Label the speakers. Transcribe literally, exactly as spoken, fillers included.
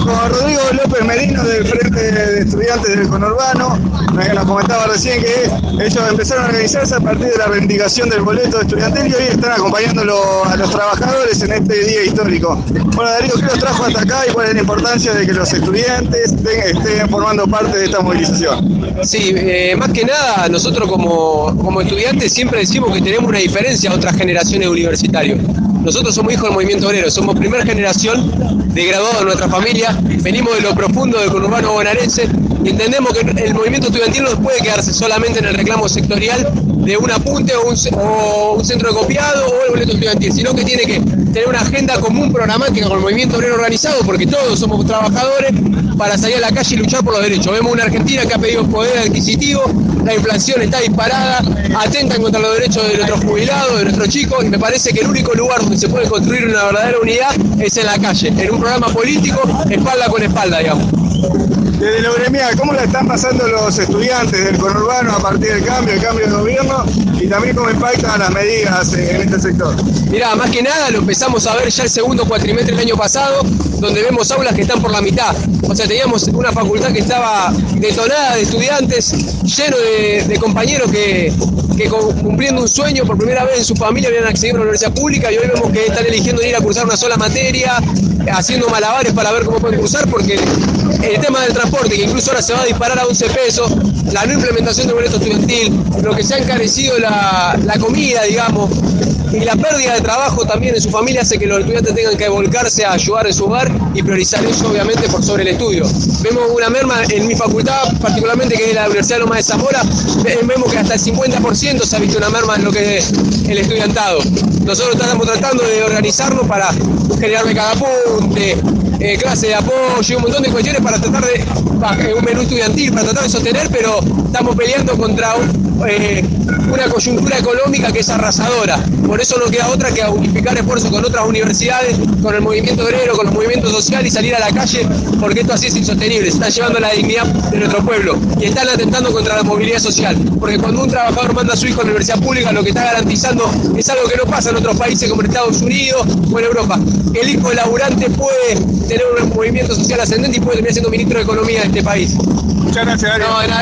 Speaker 1: con Rodrigo López Merino del Frente de Estudiantes del Conurbano. Nos comentaba recién que ellos empezaron a organizarse a partir de la reivindicación del boleto estudiantil y hoy están acompañándolo a los trabajadores en este día histórico. Bueno, Darío, ¿qué los trajo hasta acá y cuál es la importancia de que los estudiantes estén, estén formando parte de esta movilización?
Speaker 2: Sí, eh, más que nada, nosotros como, como estudiantes siempre decimos que tenemos una diferencia a otras generaciones de universitarios. Nosotros somos hijos del movimiento obrero, somos primera generación de graduados de nuestra familia, venimos de lo profundo del conurbano bonaerense y entendemos que el movimiento estudiantil no puede quedarse solamente en el reclamo sectorial de un apunte o un, o un centro de copiado o el boleto estudiantil, sino que tiene que tener una agenda común programática con el movimiento obrero organizado, porque todos somos trabajadores, para salir a la calle y luchar por los derechos. Vemos una Argentina que ha pedido poder adquisitivo, la inflación está disparada, atentan contra los derechos de nuestros jubilados, de nuestros chicos, y me parece que el único lugar donde se puede construir una verdadera unidad es en la calle, en un programa político, espalda con espalda, digamos.
Speaker 1: Desde lo gremial, ¿cómo la están pasando los estudiantes del conurbano a partir del cambio, el cambio de gobierno y también cómo impactan las medidas en este sector?
Speaker 2: Mirá, más que nada lo empezamos a ver ya el segundo cuatrimestre del año pasado, donde vemos aulas que están por la mitad. O sea, teníamos una facultad que estaba detonada de estudiantes, lleno de, de compañeros que, que cumpliendo un sueño por primera vez en su familia habían accedido a una universidad pública, y hoy vemos que están eligiendo ir a cursar una sola materia, haciendo malabares para ver cómo pueden cursar, porque el tema del transporte, que incluso ahora se va a disparar a once pesos, la no implementación del boleto estudiantil, lo que se ha encarecido la, la comida, digamos, y la pérdida de trabajo también en su familia hace que los estudiantes tengan que volcarse a ayudar en su hogar y priorizar eso obviamente por sobre el estudio. Vemos una merma en mi facultad, particularmente que es la Universidad de Loma de Zamora, vemos que hasta el cincuenta por ciento se ha visto una merma en lo que es el estudiantado. Nosotros estamos tratando de organizarnos para generar becas de apunte, eh, clase de apoyo, un montón de cuestiones para tratar de, eh, un menú estudiantil, para tratar de sostener, pero estamos peleando contra un, eh, una coyuntura económica que es arrasadora. Por eso no queda otra que unificar esfuerzos con otras universidades, con el movimiento obrero, con los movimientos sociales y salir a la calle, porque esto así es insostenible. Se está llevando la dignidad de nuestro pueblo y están atentando contra la movilidad social, porque cuando un trabajador manda a su hijo a la universidad pública, lo que está garantizando es algo que no pasa en otros países como en Estados Unidos o en Europa. El hijo del laburante puede tener un movimiento social ascendente y puede terminar siendo ministro de Economía de este país.
Speaker 1: Muchas gracias, Darío.
Speaker 2: No,